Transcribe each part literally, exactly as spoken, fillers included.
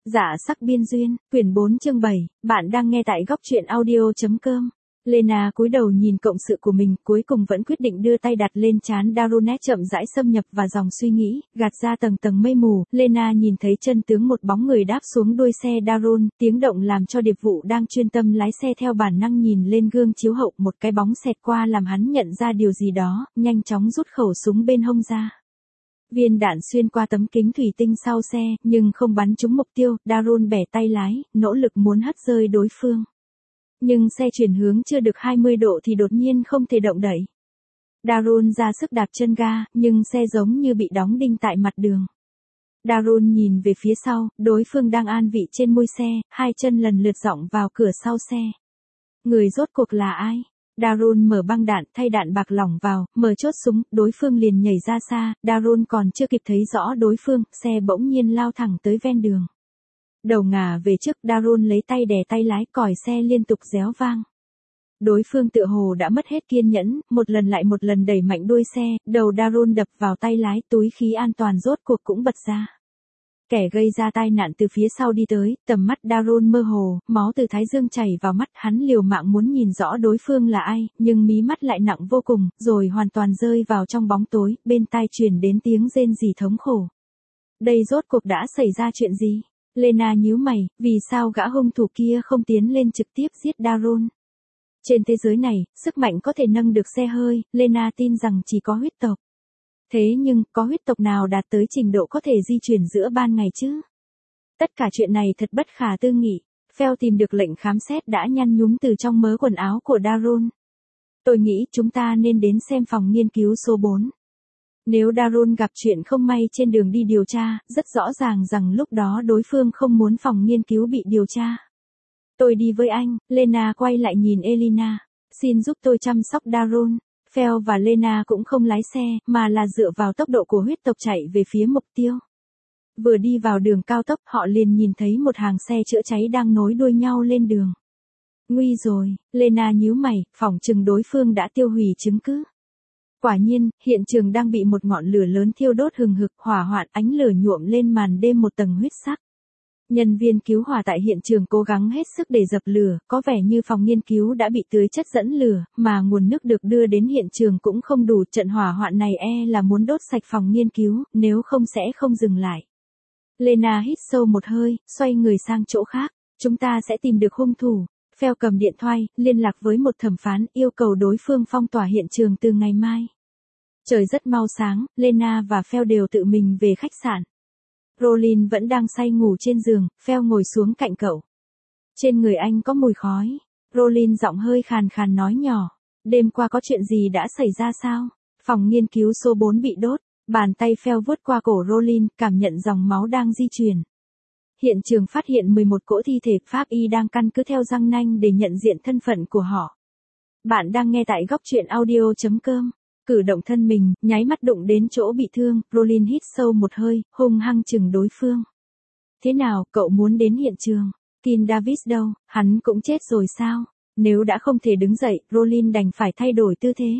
Dạ sắc biên duyên, quyển bốn chương bảy, bạn đang nghe tại góc truyện audio.com. Lena cúi đầu nhìn cộng sự của mình, cuối cùng vẫn quyết định đưa tay đặt lên trán Darunet chậm rãi xâm nhập vào dòng suy nghĩ, gạt ra tầng tầng mây mù. Lena nhìn thấy chân tướng một bóng người đáp xuống đuôi xe Darun, tiếng động làm cho Điệp Vụ đang chuyên tâm lái xe theo bản năng nhìn lên gương chiếu hậu, một cái bóng xẹt qua làm hắn nhận ra điều gì đó, nhanh chóng rút khẩu súng bên hông ra. Viên đạn xuyên qua tấm kính thủy tinh sau xe, nhưng không bắn trúng mục tiêu. Darun bẻ tay lái, nỗ lực muốn hất rơi đối phương. Nhưng xe chuyển hướng chưa được hai mươi độ thì đột nhiên không thể động đậy. Darun ra sức đạp chân ga, nhưng xe giống như bị đóng đinh tại mặt đường. Darun nhìn về phía sau, đối phương đang an vị trên mui xe, hai chân lần lượt dọng vào cửa sau xe. Người rốt cuộc là ai? Darun mở băng đạn, thay đạn bạc lỏng vào, mở chốt súng, đối phương liền nhảy ra xa. Darun còn chưa kịp thấy rõ đối phương, xe bỗng nhiên lao thẳng tới ven đường. Đầu ngả về trước, Darun lấy tay đè tay lái, còi xe liên tục réo vang. Đối phương tựa hồ đã mất hết kiên nhẫn, một lần lại một lần đẩy mạnh đuôi xe, đầu Darun đập vào tay lái, túi khí an toàn rốt cuộc cũng bật ra. Kẻ gây ra tai nạn từ phía sau đi tới, tầm mắt Darun mơ hồ, máu từ thái dương chảy vào mắt, hắn liều mạng muốn nhìn rõ đối phương là ai, nhưng mí mắt lại nặng vô cùng, rồi hoàn toàn rơi vào trong bóng tối, bên tai truyền đến tiếng rên rỉ thống khổ. Đây rốt cuộc đã xảy ra chuyện gì? Lena nhíu mày, vì sao gã hung thủ kia không tiến lên trực tiếp giết Darun? Trên thế giới này, sức mạnh có thể nâng được xe hơi, Lena tin rằng chỉ có huyết tộc. Thế nhưng, có huyết tộc nào đạt tới trình độ có thể di chuyển giữa ban ngày chứ? Tất cả chuyện này thật bất khả tư nghị. Phèo tìm được lệnh khám xét đã nhăn nhúm từ trong mớ quần áo của Darun. Tôi nghĩ chúng ta nên đến xem phòng nghiên cứu số bốn. Nếu Darun gặp chuyện không may trên đường đi điều tra, rất rõ ràng rằng lúc đó đối phương không muốn phòng nghiên cứu bị điều tra. Tôi đi với anh. Lena quay lại nhìn Elina. Xin giúp tôi chăm sóc Darun. Phèo và Lena cũng không lái xe, mà là dựa vào tốc độ của huyết tộc chạy về phía mục tiêu. Vừa đi vào đường cao tốc, họ liền nhìn thấy một hàng xe chữa cháy đang nối đuôi nhau lên đường. Nguy rồi, Lena nhíu mày, phỏng chừng đối phương đã tiêu hủy chứng cứ. Quả nhiên, hiện trường đang bị một ngọn lửa lớn thiêu đốt hừng hực, hỏa hoạn, ánh lửa nhuộm lên màn đêm một tầng huyết sắc. Nhân viên cứu hỏa tại hiện trường cố gắng hết sức để dập lửa, có vẻ như phòng nghiên cứu đã bị tưới chất dẫn lửa, mà nguồn nước được đưa đến hiện trường cũng không đủ, trận hỏa hoạn này e là muốn đốt sạch phòng nghiên cứu, nếu không sẽ không dừng lại. Lena hít sâu một hơi, xoay người sang chỗ khác, chúng ta sẽ tìm được hung thủ. Phèo cầm điện thoại, liên lạc với một thẩm phán, yêu cầu đối phương phong tỏa hiện trường từ ngày mai. Trời rất mau sáng, Lena và Phèo đều tự mình về khách sạn. Rolin vẫn đang say ngủ trên giường, Phèo ngồi xuống cạnh cậu. Trên người anh có mùi khói. Rolin giọng hơi khàn khàn nói nhỏ. Đêm qua có chuyện gì đã xảy ra sao? Phòng nghiên cứu số bốn bị đốt. Bàn tay Phèo vuốt qua cổ Rolin, cảm nhận dòng máu đang di chuyển. Hiện trường phát hiện mười một cỗ thi thể, pháp y đang căn cứ theo răng nanh để nhận diện thân phận của họ. Bạn đang nghe tại góc truyện audio.com. Cử động thân mình, nháy mắt đụng đến chỗ bị thương, Rolin hít sâu một hơi, hung hăng chừng đối phương. Thế nào, cậu muốn đến hiện trường? Kin Davis đâu, hắn cũng chết rồi sao? Nếu đã không thể đứng dậy, Rolin đành phải thay đổi tư thế.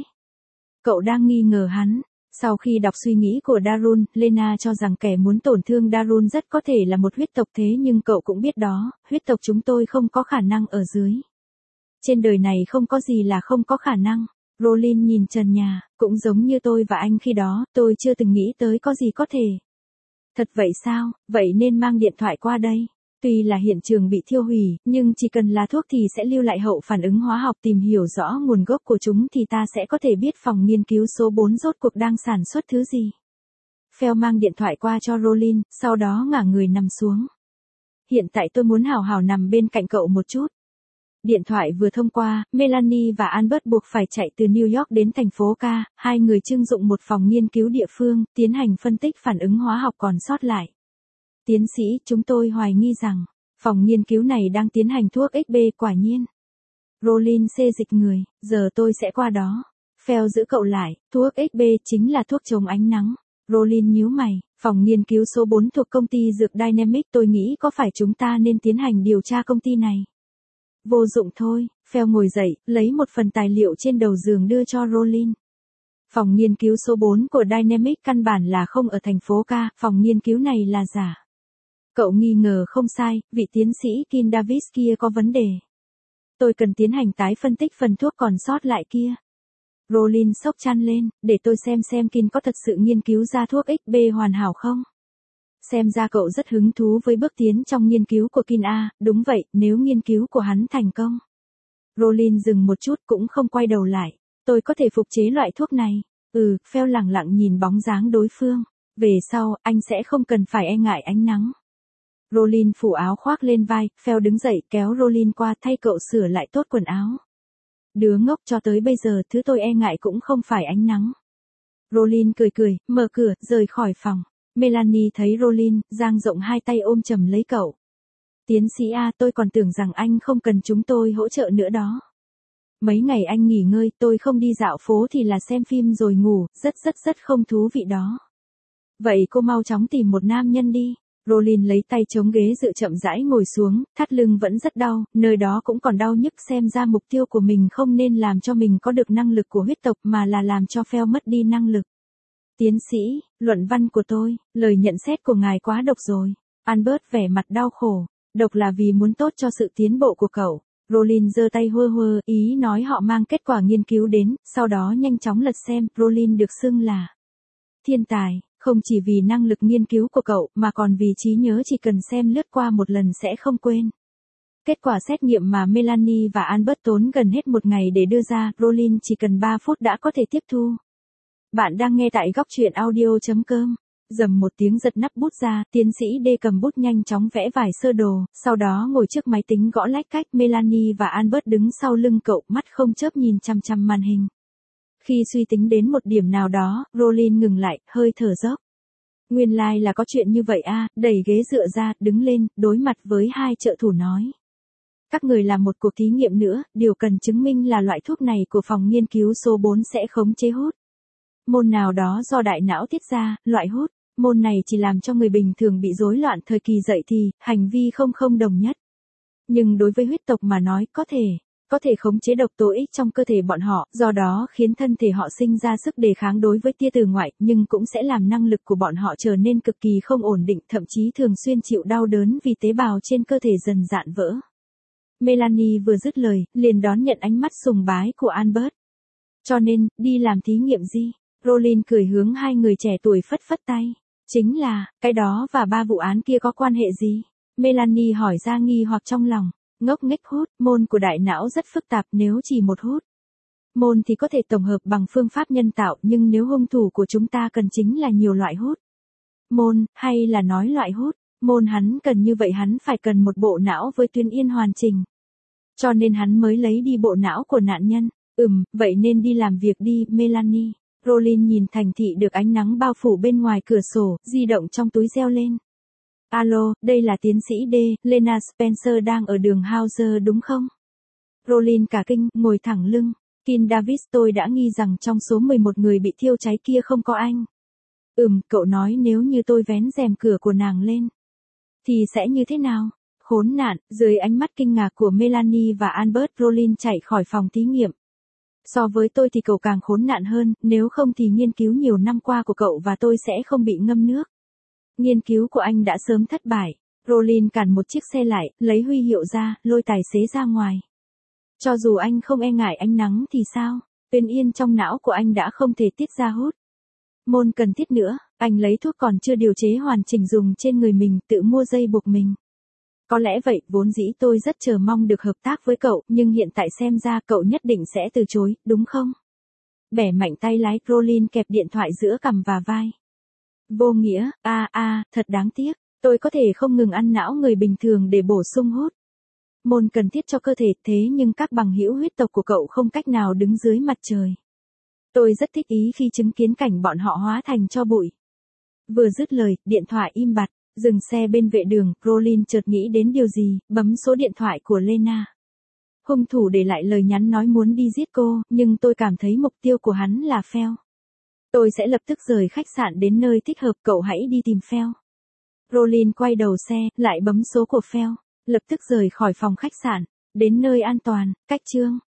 Cậu đang nghi ngờ hắn. Sau khi đọc suy nghĩ của Darun, Lena cho rằng kẻ muốn tổn thương Darun rất có thể là một huyết tộc, thế nhưng cậu cũng biết đó, huyết tộc chúng tôi không có khả năng ở dưới. Trên đời này không có gì là không có khả năng. Rolin nhìn trần nhà, cũng giống như tôi và anh khi đó, tôi chưa từng nghĩ tới có gì có thể. Thật vậy sao, vậy nên mang điện thoại qua đây. Tuy là hiện trường bị thiêu hủy, nhưng chỉ cần là thuốc thì sẽ lưu lại hậu phản ứng hóa học, tìm hiểu rõ nguồn gốc của chúng thì ta sẽ có thể biết phòng nghiên cứu số bốn rốt cuộc đang sản xuất thứ gì. Phèo mang điện thoại qua cho Rolin, sau đó ngả người nằm xuống. Hiện tại tôi muốn hào hào nằm bên cạnh cậu một chút. Điện thoại vừa thông qua, Melanie và Albert buộc phải chạy từ New York đến thành phố K, hai người trưng dụng một phòng nghiên cứu địa phương, tiến hành phân tích phản ứng hóa học còn sót lại. Tiến sĩ, chúng tôi hoài nghi rằng, phòng nghiên cứu này đang tiến hành thuốc ích bê, quả nhiên. Rolin xê dịch người, giờ tôi sẽ qua đó. Phèo giữ cậu lại, thuốc ích bê chính là thuốc chống ánh nắng. Rolin nhíu mày, phòng nghiên cứu số bốn thuộc công ty dược Dynamic, tôi nghĩ có phải chúng ta nên tiến hành điều tra công ty này. Vô dụng thôi, Phèo ngồi dậy, lấy một phần tài liệu trên đầu giường đưa cho Rolin. Phòng nghiên cứu số bốn của Dynamic căn bản là không ở thành phố K, phòng nghiên cứu này là giả. Cậu nghi ngờ không sai, vị tiến sĩ Kim Davis kia có vấn đề. Tôi cần tiến hành tái phân tích phần thuốc còn sót lại kia. Rollin sốc chăn lên, để tôi xem xem Kim có thật sự nghiên cứu ra thuốc ích bê hoàn hảo không. Xem ra cậu rất hứng thú với bước tiến trong nghiên cứu của Kim A, đúng vậy, nếu nghiên cứu của hắn thành công. Rollin dừng một chút cũng không quay đầu lại. Tôi có thể phục chế loại thuốc này. Ừ, Phèo lẳng lặng nhìn bóng dáng đối phương. Về sau, anh sẽ không cần phải e ngại ánh nắng. Rollin phủ áo khoác lên vai, Phèo đứng dậy kéo Rollin qua thay cậu sửa lại tốt quần áo. Đứa ngốc, cho tới bây giờ thứ tôi e ngại cũng không phải ánh nắng. Rollin cười cười, mở cửa, rời khỏi phòng. Melanie thấy Rollin, dang rộng hai tay ôm chầm lấy cậu. Tiến sĩ A, tôi còn tưởng rằng anh không cần chúng tôi hỗ trợ nữa đó. Mấy ngày anh nghỉ ngơi, tôi không đi dạo phố thì là xem phim rồi ngủ, rất rất rất không thú vị đó. Vậy cô mau chóng tìm một nam nhân đi. Rollin lấy tay chống ghế dựa chậm rãi ngồi xuống, thắt lưng vẫn rất đau, nơi đó cũng còn đau nhức, xem ra mục tiêu của mình không nên làm cho mình có được năng lực của huyết tộc mà là làm cho Phèo mất đi năng lực. Tiến sĩ, luận văn của tôi, lời nhận xét của ngài quá độc rồi. Albert vẻ mặt đau khổ, độc là vì muốn tốt cho sự tiến bộ của cậu. Rollin giơ tay hơ hơ, ý nói họ mang kết quả nghiên cứu đến, sau đó nhanh chóng lật xem. Rollin được xưng là thiên tài, không chỉ vì năng lực nghiên cứu của cậu, mà còn vì trí nhớ chỉ cần xem lướt qua một lần sẽ không quên. Kết quả xét nghiệm mà Melanie và Albert tốn gần hết một ngày để đưa ra, Rollin chỉ cần ba phút đã có thể tiếp thu. Bạn đang nghe tại góc truyện audio chấm com. Dầm một tiếng giật nắp bút ra, tiến sĩ D cầm bút nhanh chóng vẽ vài sơ đồ, sau đó ngồi trước máy tính gõ lách cách. Melanie và Albert đứng sau lưng cậu, mắt không chớp nhìn chăm chăm màn hình. Khi suy tính đến một điểm nào đó, Rollin ngừng lại, hơi thở dốc. Nguyên lai like là có chuyện như vậy à, đẩy ghế dựa ra, đứng lên, đối mặt với hai trợ thủ nói. Các người làm một cuộc thí nghiệm nữa, điều cần chứng minh là loại thuốc này của phòng nghiên cứu số bốn sẽ khống chế hút môn nào đó do đại não tiết ra, loại hút môn này chỉ làm cho người bình thường bị rối loạn thời kỳ dậy thì, hành vi không không đồng nhất. Nhưng đối với huyết tộc mà nói, có thể, có thể khống chế độc tố X trong cơ thể bọn họ, do đó khiến thân thể họ sinh ra sức đề kháng đối với tia từ ngoại, nhưng cũng sẽ làm năng lực của bọn họ trở nên cực kỳ không ổn định, thậm chí thường xuyên chịu đau đớn vì tế bào trên cơ thể dần dạn vỡ. Melanie vừa dứt lời, liền đón nhận ánh mắt sùng bái của Albert. Cho nên, đi làm thí nghiệm gì? Rollin cười hướng hai người trẻ tuổi phất phất tay. Chính là, cái đó và ba vụ án kia có quan hệ gì? Melanie hỏi ra nghi hoặc trong lòng. Ngốc nghếch hút, môn của đại não rất phức tạp, nếu chỉ một hút môn thì có thể tổng hợp bằng phương pháp nhân tạo, nhưng nếu hung thủ của chúng ta cần chính là nhiều loại hút môn, hay là nói loại hút môn hắn cần như vậy, hắn phải cần một bộ não với tuyến yên hoàn chỉnh. Cho nên hắn mới lấy đi bộ não của nạn nhân. Ừm, vậy nên đi làm việc đi, Melanie. Rollin nhìn thành thị được ánh nắng bao phủ bên ngoài cửa sổ, di động trong túi reo lên. Alo, đây là tiến sĩ D, Lena Spencer đang ở đường Hauser đúng không? Rollin cả kinh, ngồi thẳng lưng. Kim Davis, tôi đã nghi rằng trong số mười một người bị thiêu cháy kia không có anh. Ừm, cậu nói nếu như tôi vén rèm cửa của nàng lên, thì sẽ như thế nào? Khốn nạn, dưới ánh mắt kinh ngạc của Melanie và Albert, Rollin chạy khỏi phòng thí nghiệm. So với tôi thì cậu càng khốn nạn hơn, nếu không thì nghiên cứu nhiều năm qua của cậu và tôi sẽ không bị ngâm nước. Nghiên cứu của anh đã sớm thất bại. Rollin cản một chiếc xe lại, lấy huy hiệu ra, lôi tài xế ra ngoài. Cho dù anh không e ngại ánh nắng thì sao? Tuyến yên trong não của anh đã không thể tiết ra hút môn cần thiết nữa. Anh lấy thuốc còn chưa điều chế hoàn chỉnh dùng trên người mình, tự mua dây buộc mình. Có lẽ vậy, vốn dĩ tôi rất chờ mong được hợp tác với cậu, nhưng hiện tại xem ra cậu nhất định sẽ từ chối, đúng không? Bẻ mạnh tay lái, Rollin kẹp điện thoại giữa cằm và vai. Vô nghĩa, a a, à, thật đáng tiếc, tôi có thể không ngừng ăn não người bình thường để bổ sung hút môn cần thiết cho cơ thể, thế nhưng các bằng hữu huyết tộc của cậu không cách nào đứng dưới mặt trời. Tôi rất thích ý khi chứng kiến cảnh bọn họ hóa thành tro bụi. Vừa dứt lời, điện thoại im bặt. Dừng xe bên vệ đường, Rollin chợt nghĩ đến điều gì, bấm số điện thoại của Lena. Hung thủ để lại lời nhắn nói muốn đi giết cô, nhưng tôi cảm thấy mục tiêu của hắn là Phèo. Tôi sẽ lập tức rời khách sạn đến nơi thích hợp, cậu hãy đi tìm Phèo. Rollin quay đầu xe, lại bấm số của Phèo, lập tức rời khỏi phòng khách sạn, đến nơi an toàn, cách chương.